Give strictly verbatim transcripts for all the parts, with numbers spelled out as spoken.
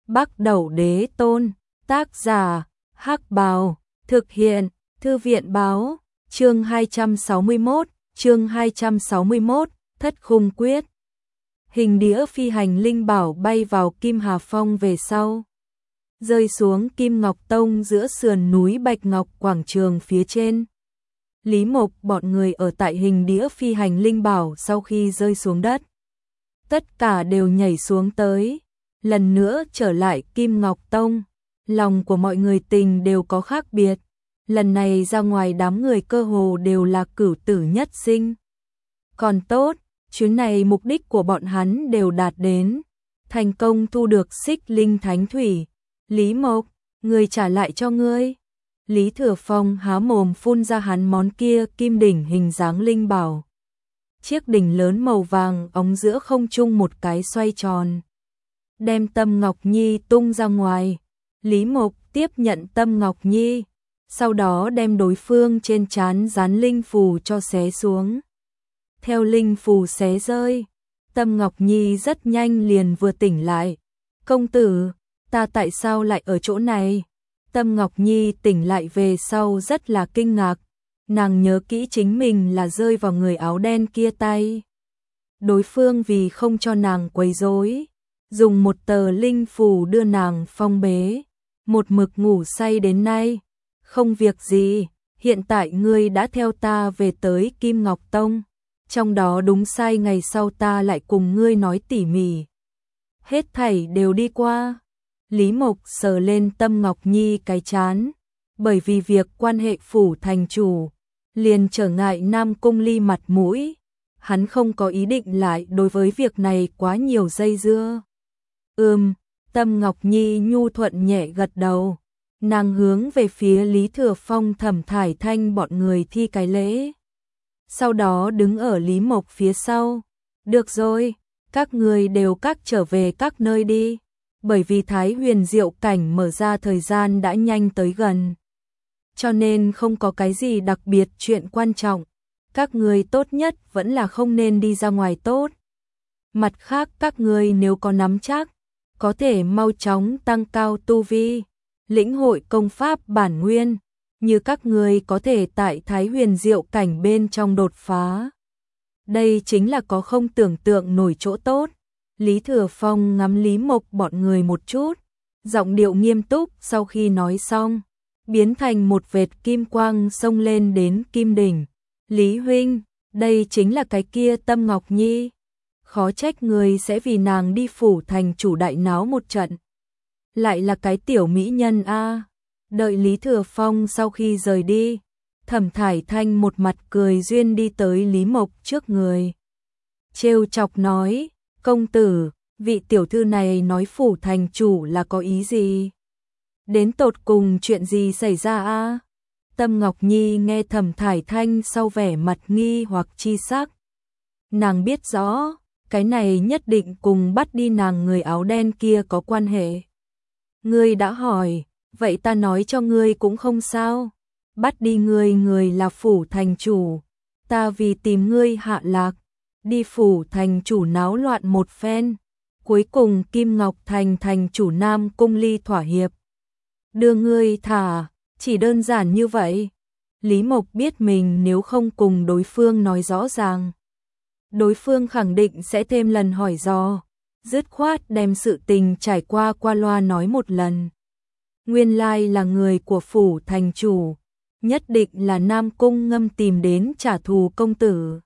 Bắc Đẩu Đế Tôn, tác giả, Hắc Bào, thực hiện, Thư viện báo, chương hai trăm sáu mươi mốt, chương hai trăm sáu mươi mốt, Thất Khung Quyết. Hình đĩa phi hành linh bảo bay vào Kim Hà Phong về sau, rơi xuống Kim Ngọc Tông giữa sườn núi Bạch Ngọc quảng trường phía trên. Lý Mộc bọn người ở tại hình đĩa phi hành linh bảo sau khi rơi xuống đất, tất cả đều nhảy xuống tới, lần nữa trở lại Kim Ngọc Tông. Lòng của mọi người tình đều có khác biệt, lần này ra ngoài đám người cơ hồ đều là cửu tử nhất sinh. Còn tốt, chuyến này mục đích của bọn hắn đều đạt đến, thành công thu được Xích Linh Thánh Thủy. Lý Mộc, người trả lại cho ngươi. Lý Thừa Phong há mồm phun ra hắn món kia kim đỉnh hình dáng linh bảo. Chiếc đỉnh lớn màu vàng óng giữa không trung một cái xoay tròn, đem Tâm Ngọc Nhi tung ra ngoài. Lý Mộc tiếp nhận Tâm Ngọc Nhi, sau đó đem đối phương trên trán dán linh phù cho xé xuống. Theo linh phù xé rơi, Tâm Ngọc Nhi rất nhanh liền vừa tỉnh lại. Công tử, ta tại sao lại ở chỗ này? Tâm Ngọc Nhi tỉnh lại về sau rất là kinh ngạc, nàng nhớ kỹ chính mình là rơi vào người áo đen kia tay. Đối phương vì không cho nàng quấy rối, dùng một tờ linh phù đưa nàng phong bế, một mực ngủ say đến nay. Không việc gì, hiện tại ngươi đã theo ta về tới Kim Ngọc Tông, trong đó đúng sai ngày sau ta lại cùng ngươi nói tỉ mỉ. Hết thảy đều đi qua. Lý Mộc sờ lên Tâm Ngọc Nhi cái chán, bởi vì việc quan hệ phủ thành chủ, liền trở ngại Nam Cung Ly mặt mũi, hắn không có ý định lại đối với việc này quá nhiều dây dưa. Ừm, Tâm Ngọc Nhi nhu thuận nhẹ gật đầu, nàng hướng về phía Lý Thừa Phong Thẩm Thải Thanh bọn người thi cái lễ. Sau đó đứng ở Lý Mộc phía sau. Được rồi, các người đều các trở về các nơi đi, bởi vì Thái Huyền Diệu Cảnh mở ra thời gian đã nhanh tới gần, cho nên không có cái gì đặc biệt chuyện quan trọng, các người tốt nhất vẫn là không nên đi ra ngoài tốt. Mặt khác các người nếu có nắm chắc, có thể mau chóng tăng cao tu vi, lĩnh hội công pháp bản nguyên, như các người có thể tại Thái Huyền Diệu Cảnh bên trong đột phá. Đây chính là có không tưởng tượng nổi chỗ tốt. Lý Thừa Phong ngắm Lý Mộc bọn người một chút, giọng điệu nghiêm túc sau khi nói xong, biến thành một vệt kim quang xông lên đến kim đỉnh. Lý huynh, đây chính là cái kia Tâm Ngọc Nhi. Khó trách người sẽ vì nàng đi phủ thành chủ đại náo một trận. Lại là cái tiểu mỹ nhân a. Đợi Lý Thừa Phong sau khi rời đi, Thẩm Thải Thanh một mặt cười duyên đi tới Lý Mộc trước người, trêu chọc nói: công tử, vị tiểu thư này nói phủ thành chủ là có ý gì? Đến tột cùng chuyện gì xảy ra a? Tâm Ngọc Nhi nghe Thẩm Thải Thanh sau vẻ mặt nghi hoặc chi sắc. Nàng biết rõ, cái này nhất định cùng bắt đi nàng người áo đen kia có quan hệ. Ngươi đã hỏi, vậy ta nói cho ngươi cũng không sao. Bắt đi ngươi người là phủ thành chủ, ta vì tìm ngươi hạ lạc, đi phủ thành chủ náo loạn một phen, cuối cùng Kim Ngọc Thành thành chủ Nam Cung Ly thỏa hiệp, đưa ngươi thả, chỉ đơn giản như vậy. Lý Mộc biết mình nếu không cùng đối phương nói rõ ràng, đối phương khẳng định sẽ thêm lần hỏi dò, dứt khoát đem sự tình trải qua qua loa nói một lần. Nguyên lai là người của phủ thành chủ, nhất định là Nam Cung Ngâm tìm đến trả thù công tử.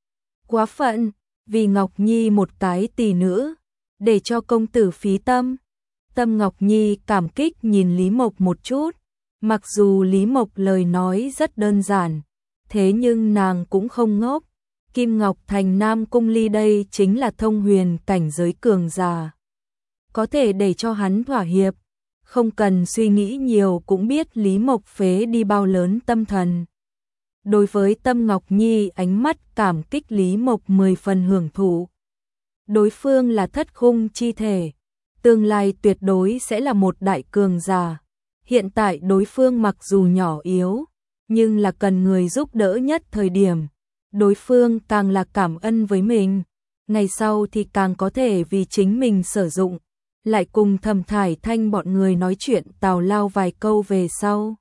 Quá phận, vì Ngọc Nhi một cái tỷ nữ, để cho công tử phí tâm. Tâm Ngọc Nhi cảm kích nhìn Lý Mộc một chút, mặc dù Lý Mộc lời nói rất đơn giản, thế nhưng nàng cũng không ngốc. Kim Ngọc Thành Nam Cung Ly đây chính là thông huyền cảnh giới cường giả, có thể để cho hắn thỏa hiệp, không cần suy nghĩ nhiều cũng biết Lý Mộc phế đi bao lớn tâm thần. Đối với Tâm Ngọc Nhi ánh mắt cảm kích Lý Mộc mười phần hưởng thụ. Đối phương là thất khung chi thể, tương lai tuyệt đối sẽ là một đại cường giả. Hiện tại đối phương mặc dù nhỏ yếu, nhưng là cần người giúp đỡ nhất thời điểm. Đối phương càng là cảm ơn với mình, ngày sau thì càng có thể vì chính mình sử dụng. lại cùng Thẩm Thải Thanh bọn người nói chuyện tào lao vài câu về sau.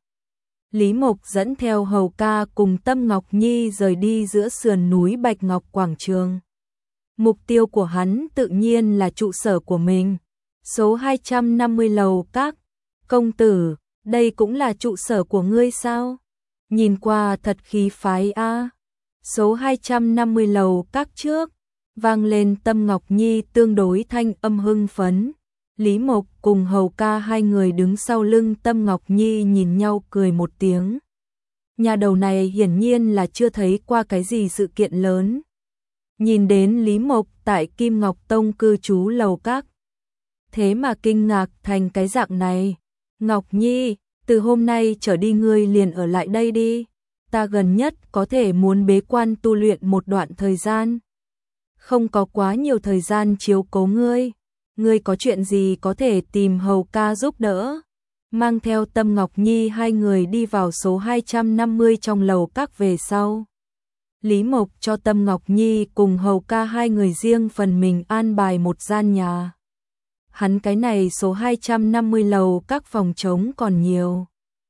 Lý Mộc dẫn theo hầu ca cùng Tâm Ngọc Nhi rời đi giữa sườn núi Bạch Ngọc Quảng Trường. Mục tiêu của hắn tự nhiên là trụ sở của mình. Số hai trăm năm mươi lầu các. Công tử, đây cũng là trụ sở của ngươi sao? Nhìn qua thật khí phái a. Số hai trăm năm mươi lầu các trước, vang lên Tâm Ngọc Nhi tương đối thanh âm hưng phấn. Lý Mộc cùng hầu ca hai người đứng sau lưng Tâm Ngọc Nhi nhìn nhau cười một tiếng. Nhà đầu này hiển nhiên là chưa thấy qua cái gì sự kiện lớn. Nhìn đến Lý Mộc tại Kim Ngọc Tông cư trú lầu các. Thế mà kinh ngạc thành cái dạng này. Ngọc Nhi, từ hôm nay trở đi ngươi liền ở lại đây đi. Ta gần nhất có thể muốn bế quan tu luyện một đoạn thời gian. Không có quá nhiều thời gian chiếu cố ngươi. Ngươi có chuyện gì có thể tìm hầu ca giúp đỡ. Mang theo Tâm Ngọc Nhi hai người đi vào số hai trăm năm mươi trong lầu các về sau. Lý Mộc cho Tâm Ngọc Nhi cùng hầu ca hai người riêng phần mình an bài một gian nhà. Hắn cái này số hai trăm năm mươi lầu các phòng trống còn nhiều.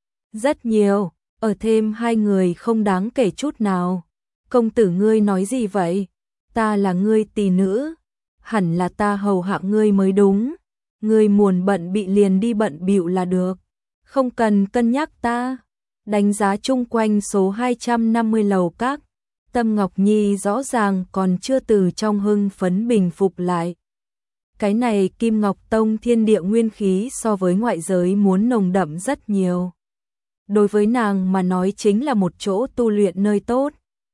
Rất nhiều, ở thêm hai người không đáng kể chút nào. Công tử ngươi nói gì vậy? Ta là ngươi tỳ nữ. Hẳn là ta hầu hạ ngươi mới đúng. Ngươi muốn bận bị liền đi bận bịu là được. Không cần cân nhắc ta. Đánh giá chung quanh số hai trăm năm mươi lầu các. Tâm Ngọc Nhi rõ ràng còn chưa từ trong hưng phấn bình phục lại. Cái này Kim Ngọc Tông thiên địa nguyên khí so với ngoại giới muốn nồng đậm rất nhiều. Đối với nàng mà nói chính là một chỗ tu luyện nơi tốt.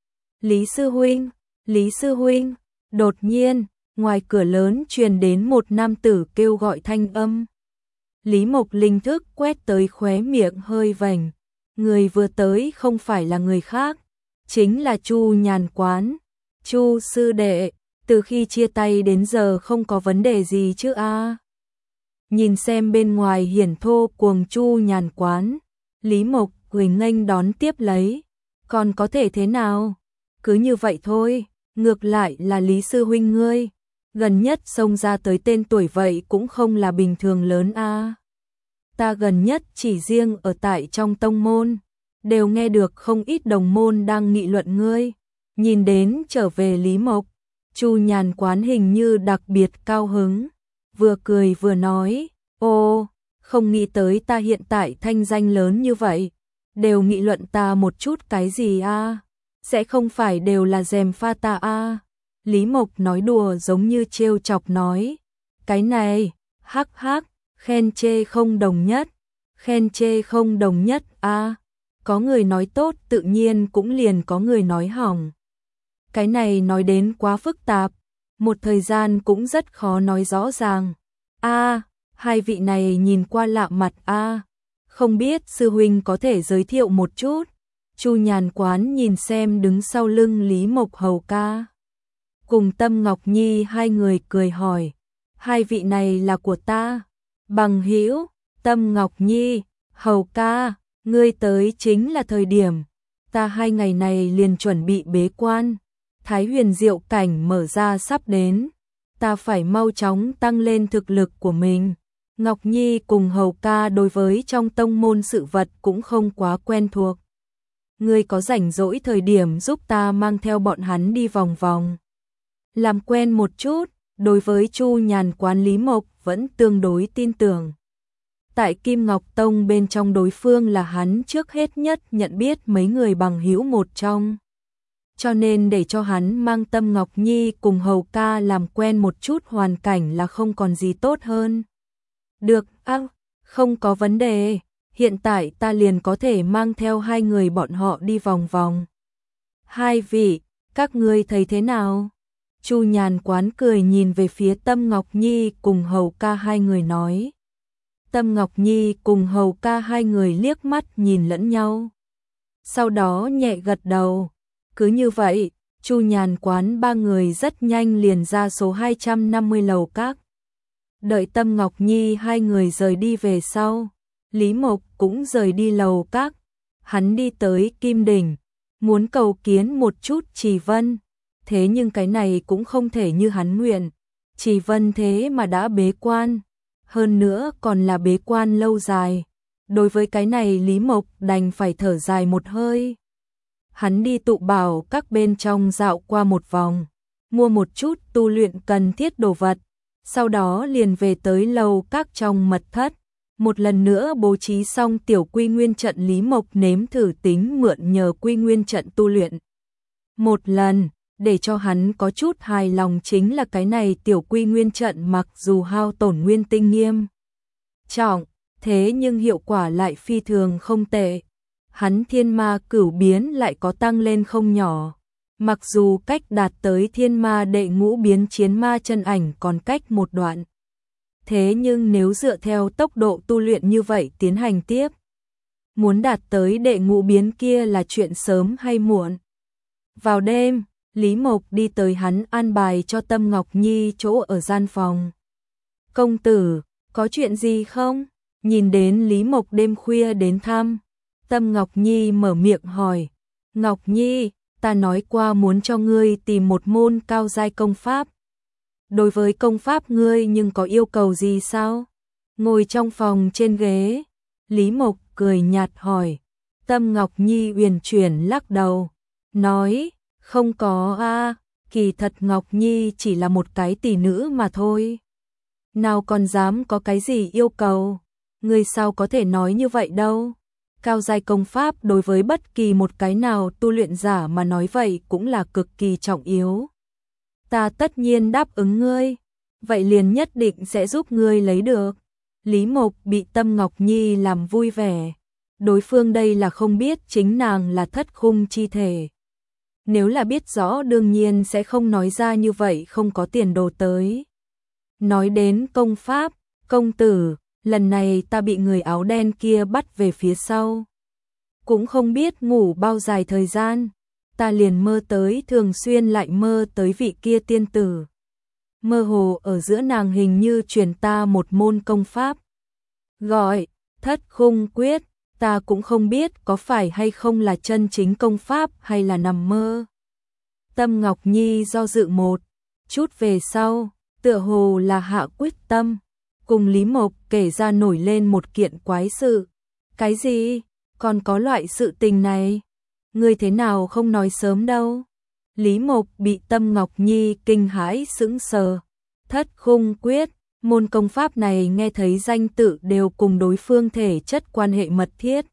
Lý sư huynh, Lý sư huynh, đột nhiên, ngoài cửa lớn truyền đến một nam tử kêu gọi thanh âm. Lý Mộc linh thức quét tới khóe miệng hơi vành. Người vừa tới không phải là người khác, chính là Chu Nhàn Quán. Chu sư đệ, từ khi chia tay đến giờ không có vấn đề gì chứ a? À? Nhìn xem bên ngoài hiển thô cuồng Chu Nhàn Quán, Lý Mộc cười nghênh đón tiếp lấy. Còn có thể thế nào? Cứ như vậy thôi, ngược lại là Lý sư huynh ngươi. Gần nhất xông ra tới tên tuổi vậy cũng không là bình thường lớn a. À? Ta gần nhất chỉ riêng ở tại trong tông môn, đều nghe được không ít đồng môn đang nghị luận ngươi. Nhìn đến trở về Lý Mộc, Chu Nhàn Quán hình như đặc biệt cao hứng, vừa cười vừa nói, ô, không nghĩ tới ta hiện tại thanh danh lớn như vậy, đều nghị luận ta một chút cái gì a? À? Sẽ không phải đều là dèm pha ta a? À? Lý Mộc nói đùa giống như trêu chọc nói, cái này, hắc hắc, khen chê không đồng nhất, khen chê không đồng nhất a. À? Có người nói tốt tự nhiên cũng liền có người nói hỏng. Cái này nói đến quá phức tạp, một thời gian cũng rất khó nói rõ ràng. A, à, hai vị này nhìn qua lạ mặt a, à, không biết sư huynh có thể giới thiệu một chút. Chu Nhàn Quán nhìn xem đứng sau lưng Lý Mộc hầu ca. Cùng Tâm Ngọc Nhi hai người cười hỏi, hai vị này là của ta. Bằng hữu, Tâm Ngọc Nhi, hầu ca, ngươi tới chính là thời điểm. Ta hai ngày này liền chuẩn bị bế quan. Thái huyền diệu cảnh mở ra sắp đến, ta phải mau chóng tăng lên thực lực của mình. Ngọc Nhi cùng hầu ca đối với trong tông môn sự vật cũng không quá quen thuộc. Ngươi có rảnh rỗi thời điểm giúp ta mang theo bọn hắn đi vòng vòng. Làm quen một chút, đối với Chu Nhàn Quán Lý Mộc vẫn tương đối tin tưởng. Tại Kim Ngọc Tông bên trong đối phương là hắn trước hết nhất nhận biết mấy người bằng hữu một trong. Cho nên để cho hắn mang Tâm Ngọc Nhi cùng hầu ca làm quen một chút hoàn cảnh là không còn gì tốt hơn. Được, à, không có vấn đề, hiện tại ta liền có thể mang theo hai người bọn họ đi vòng vòng. Hai vị, các ngươi thấy thế nào? Chu Nhàn Quán cười nhìn về phía Tâm Ngọc Nhi cùng hầu ca hai người nói. Tâm Ngọc Nhi cùng hầu ca hai người liếc mắt nhìn lẫn nhau. Sau đó nhẹ gật đầu. Cứ như vậy, Chu Nhàn Quán ba người rất nhanh liền ra số hai trăm năm mươi lầu các. Đợi Tâm Ngọc Nhi hai người rời đi về sau, Lý Mộc cũng rời đi lầu các. Hắn đi tới Kim Đỉnh, muốn cầu kiến một chút Trì Vân. Thế nhưng cái này cũng không thể như hắn nguyện. Trì Vân thế mà đã bế quan, hơn nữa còn là bế quan lâu dài. Đối với cái này Lý Mộc đành phải thở dài một hơi. Hắn đi tụ bảo các bên trong dạo qua một vòng, mua một chút tu luyện cần thiết đồ vật, sau đó liền về tới lầu các trong mật thất. Một lần nữa bố trí xong tiểu quy nguyên trận, Lý Mộc nếm thử tính mượn nhờ quy nguyên trận tu luyện. Một lần, để cho hắn có chút hài lòng chính là cái này tiểu quy nguyên trận mặc dù hao tổn nguyên tinh nghiêm trọng, thế nhưng hiệu quả lại phi thường không tệ. Hắn thiên ma cửu biến lại có tăng lên không nhỏ. Mặc dù cách đạt tới thiên ma đệ ngũ biến chiến ma chân ảnh còn cách một đoạn. Thế nhưng nếu dựa theo tốc độ tu luyện như vậy tiến hành tiếp, muốn đạt tới đệ ngũ biến kia là chuyện sớm hay muộn. Vào đêm, Lý Mộc đi tới hắn an bài cho Tâm Ngọc Nhi chỗ ở gian phòng. Công tử, có chuyện gì không? Nhìn đến Lý Mộc đêm khuya đến thăm, Tâm Ngọc Nhi mở miệng hỏi. Ngọc Nhi, ta nói qua muốn cho ngươi tìm một môn cao giai công pháp. Đối với công pháp ngươi nhưng có yêu cầu gì sao? Ngồi trong phòng trên ghế, Lý Mộc cười nhạt hỏi. Tâm Ngọc Nhi uyển chuyển lắc đầu, nói, không có a, kỳ thật Ngọc Nhi chỉ là một cái tỷ nữ mà thôi. Nào còn dám có cái gì yêu cầu, ngươi sao có thể nói như vậy đâu. Cao giai công pháp đối với bất kỳ một cái nào tu luyện giả mà nói vậy cũng là cực kỳ trọng yếu. Ta tất nhiên đáp ứng ngươi, vậy liền nhất định sẽ giúp ngươi lấy được. Lý Mộc bị Tâm Ngọc Nhi làm vui vẻ. Đối phương đây là không biết chính nàng là thất khung chi thể. Nếu là biết rõ đương nhiên sẽ không nói ra như vậy không có tiền đồ tới. Nói đến công pháp, công tử, lần này ta bị người áo đen kia bắt về phía sau. Cũng không biết ngủ bao dài thời gian, ta liền mơ tới, thường xuyên lại mơ tới vị kia tiên tử. Mơ hồ ở giữa nàng hình như truyền ta một môn công pháp. Gọi, thất khung quyết, ta cũng không biết có phải hay không là chân chính công pháp hay là nằm mơ. Tâm Ngọc Nhi do dự một chút về sau, tựa hồ là hạ quyết tâm, cùng Lý Mộc kể ra nổi lên một kiện quái sự. Cái gì? Còn có loại sự tình này? Ngươi thế nào không nói sớm đâu? Lý Mộc bị Tâm Ngọc Nhi kinh hãi sững sờ. Thất khung quyết, môn công pháp này nghe thấy danh tự đều cùng đối phương thể chất quan hệ mật thiết.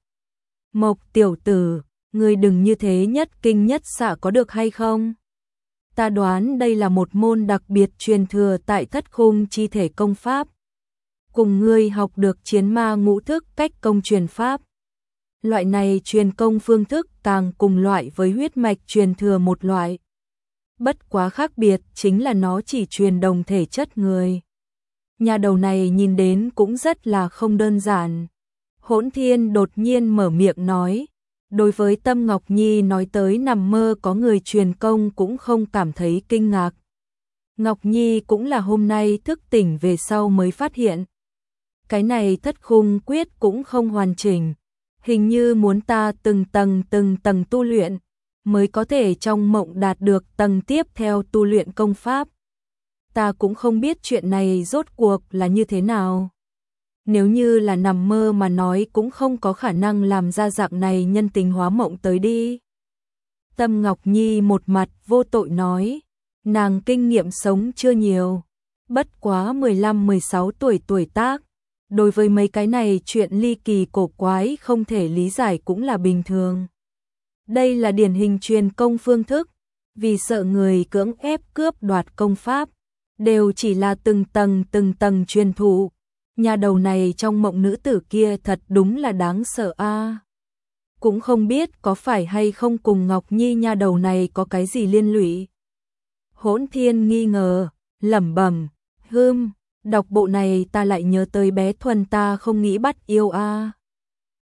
Mộc tiểu tử, ngươi đừng như thế nhất kinh nhất xạ có được hay không? Ta đoán đây là một môn đặc biệt truyền thừa tại thất khung chi thể công pháp. Cùng ngươi học được chiến ma ngũ thức cách công truyền pháp. Loại này truyền công phương thức càng cùng loại với huyết mạch truyền thừa một loại. Bất quá khác biệt chính là nó chỉ truyền đồng thể chất người. Nhà đầu này nhìn đến cũng rất là không đơn giản. Hỗn Thiên đột nhiên mở miệng nói. Đối với Tâm Ngọc Nhi nói tới nằm mơ có người truyền công cũng không cảm thấy kinh ngạc. Ngọc Nhi cũng là hôm nay thức tỉnh về sau mới phát hiện. Cái này thất khung quyết cũng không hoàn chỉnh. Hình như muốn ta từng tầng từng tầng tu luyện, mới có thể trong mộng đạt được tầng tiếp theo tu luyện công pháp. Ta cũng không biết chuyện này rốt cuộc là như thế nào. Nếu như là nằm mơ mà nói cũng không có khả năng làm ra dạng này nhân tính hóa mộng tới đi. Tâm Ngọc Nhi một mặt vô tội nói, nàng kinh nghiệm sống chưa nhiều, bất quá mười lăm mười sáu tuổi tuổi tác. Đối với mấy cái này chuyện ly kỳ cổ quái không thể lý giải cũng là bình thường. Đây là điển hình truyền công phương thức, vì sợ người cưỡng ép cướp đoạt công pháp, đều chỉ là từng tầng từng tầng truyền thụ. Nhà đầu này trong mộng nữ tử kia thật đúng là đáng sợ a. À. Cũng không biết có phải hay không cùng Ngọc Nhi nhà đầu này có cái gì liên lụy. Hỗn Thiên nghi ngờ, lẩm bẩm, hưm. Đọc bộ này ta lại nhớ tới bé Thuần ta không nghĩ bắt yêu a. À.